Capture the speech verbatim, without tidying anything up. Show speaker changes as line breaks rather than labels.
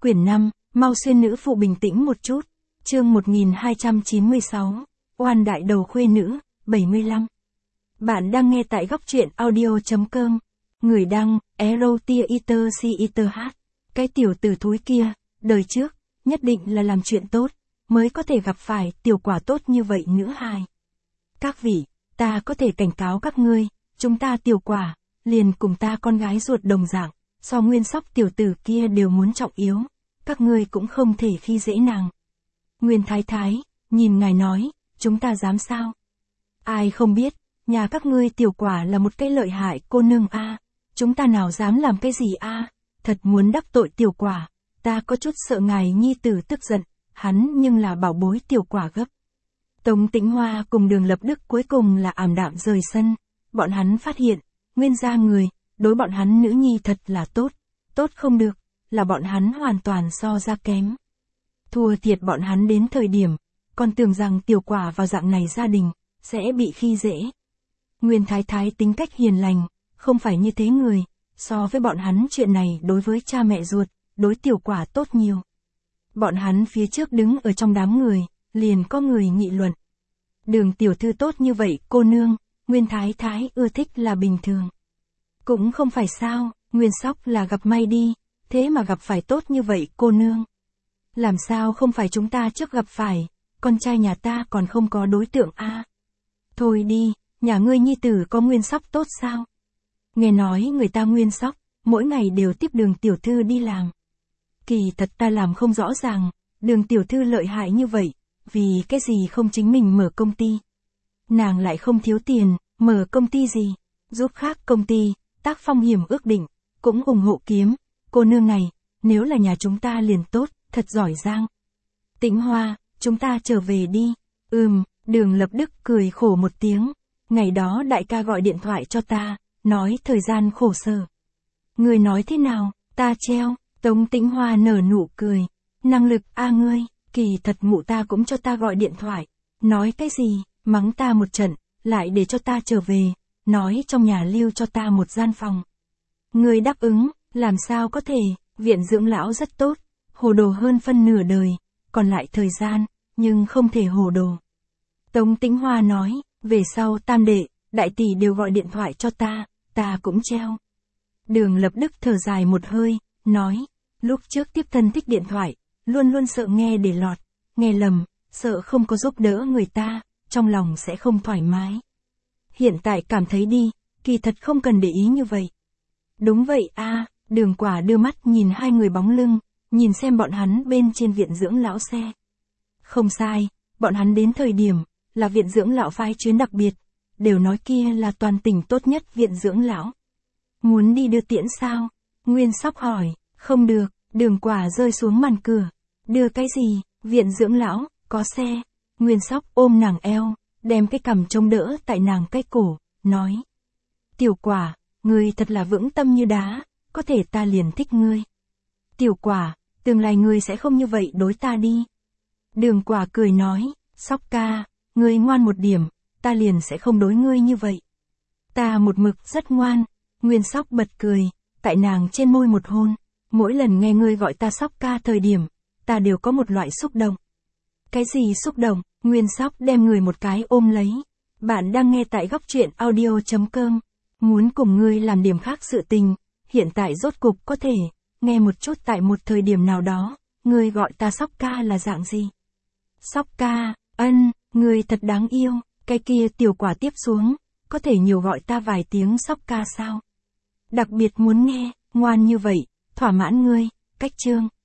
quyển năm, mau xuyên nữ phụ bình tĩnh một chút. Chương một nghìn hai trăm chín mươi sáu, oan đại đầu khuê nữ, bảy mươi lăm. Bạn đang nghe tại góc truyện audio.com. Người đăng, Erotia Eater C Eater H. Cái tiểu tử thúi kia, đời trước, nhất định là làm chuyện tốt, mới có thể gặp phải tiểu quả tốt như vậy nữa hai. Các vị, ta có thể cảnh cáo các ngươi, chúng ta tiểu quả, liền cùng ta con gái ruột đồng dạng, so Nguyên Sóc tiểu tử kia đều muốn trọng yếu, các ngươi cũng không thể khi dễ nàng. Nguyên Thái Thái, nhìn ngài nói, chúng ta dám sao? Ai không biết, nhà các ngươi tiểu quả là một cái lợi hại cô nương a, chúng ta nào dám làm cái gì a, thật muốn đắc tội tiểu quả, ta có chút sợ ngài nhi tử tức giận, hắn nhưng là bảo bối tiểu quả gấp. Tống Tĩnh Hoa cùng Đường Lập Đức cuối cùng là ảm đạm rời sân, bọn hắn phát hiện, Nguyên gia người, đối bọn hắn nữ nhi thật là tốt, tốt không được, là bọn hắn hoàn toàn so ra kém. Thua thiệt bọn hắn đến thời điểm, còn tưởng rằng tiểu quả vào dạng này gia đình, sẽ bị khi dễ. Nguyên Thái Thái tính cách hiền lành, không phải như thế người, so với bọn hắn chuyện này đối với cha mẹ ruột, đối tiểu quả tốt nhiều. Bọn hắn phía trước đứng ở trong đám người, liền có người nghị luận. Đường tiểu thư tốt như vậy cô nương, Nguyên Thái Thái ưa thích là bình thường. Cũng không phải sao, Nguyên Sóc là gặp may đi, thế mà gặp phải tốt như vậy cô nương. Làm sao không phải chúng ta trước gặp phải, con trai nhà ta còn không có đối tượng a. À? Thôi đi, nhà ngươi nhi tử có Nguyên Sóc tốt sao? Nghe nói người ta Nguyên Sóc, mỗi ngày đều tiếp Đường tiểu thư đi làm. Kỳ thật ta làm không rõ ràng, Đường tiểu thư lợi hại như vậy, vì cái gì không chính mình mở công ty. Nàng lại không thiếu tiền, mở công ty gì, giúp khác công ty, tác phong hiểm ước định, cũng ủng hộ kiếm, cô nương này, nếu là nhà chúng ta liền tốt, thật giỏi giang. Tĩnh Hoa, chúng ta trở về đi. Ừm, Đường Lập Đức cười khổ một tiếng, ngày đó đại ca gọi điện thoại cho ta, nói thời gian khổ sở. Người nói thế nào, ta treo, Tống Tĩnh Hoa nở nụ cười, năng lực a ngươi, kỳ thật mụ ta cũng cho ta gọi điện thoại, nói cái gì, mắng ta một trận, lại để cho ta trở về, nói trong nhà lưu cho ta một gian phòng. Người đáp ứng, làm sao có thể, viện dưỡng lão rất tốt, hồ đồ hơn phân nửa đời, còn lại thời gian, nhưng không thể hồ đồ. Tống Tĩnh Hoa nói, về sau tam đệ, đại tỷ đều gọi điện thoại cho ta, ta cũng treo. Đường Lập Đức thở dài một hơi, nói, lúc trước tiếp thân thích điện thoại, luôn luôn sợ nghe để lọt, nghe lầm, sợ không có giúp đỡ người ta, trong lòng sẽ không thoải mái. Hiện tại cảm thấy đi, kỳ thật không cần để ý như vậy. Đúng vậy a, à, Đường Quả đưa mắt nhìn hai người bóng lưng, nhìn xem bọn hắn bên trên viện dưỡng lão xe. Không sai, bọn hắn đến thời điểm, là viện dưỡng lão phái chuyến đặc biệt, đều nói kia là toàn tỉnh tốt nhất viện dưỡng lão. Muốn đi đưa tiễn sao? Nguyên Sóc hỏi, không được, Đường Quả rơi xuống màn cửa. Đưa cái gì, viện dưỡng lão, có xe. Nguyên Sóc ôm nàng eo, đem cái cằm chống đỡ tại nàng cái cổ, nói. Tiểu Quả, ngươi thật là vững tâm như đá, có thể ta liền thích ngươi. Tiểu Quả, tương lai ngươi sẽ không như vậy đối ta đi. Đường Quả cười nói, Sóc ca, ngươi ngoan một điểm, ta liền sẽ không đối ngươi như vậy. Ta một mực rất ngoan. Nguyên Sóc bật cười, tại nàng trên môi một hôn. Mỗi lần nghe ngươi gọi ta Sóc ca thời điểm, ta đều có một loại xúc động. Cái gì xúc động? Nguyên Sóc đem người một cái ôm lấy. Bạn đang nghe tại góc truyện audio.com. Muốn cùng ngươi làm điểm khác sự tình, hiện tại rốt cục có thể, nghe một chút tại một thời điểm nào đó, ngươi gọi ta Sóc ca là dạng gì? Sóc ca, ân, ngươi thật đáng yêu, cái kia tiểu quả tiếp xuống, có thể nhiều gọi ta vài tiếng Sóc ca sao? Đặc biệt muốn nghe, ngoan như vậy, thỏa mãn ngươi, cách chương.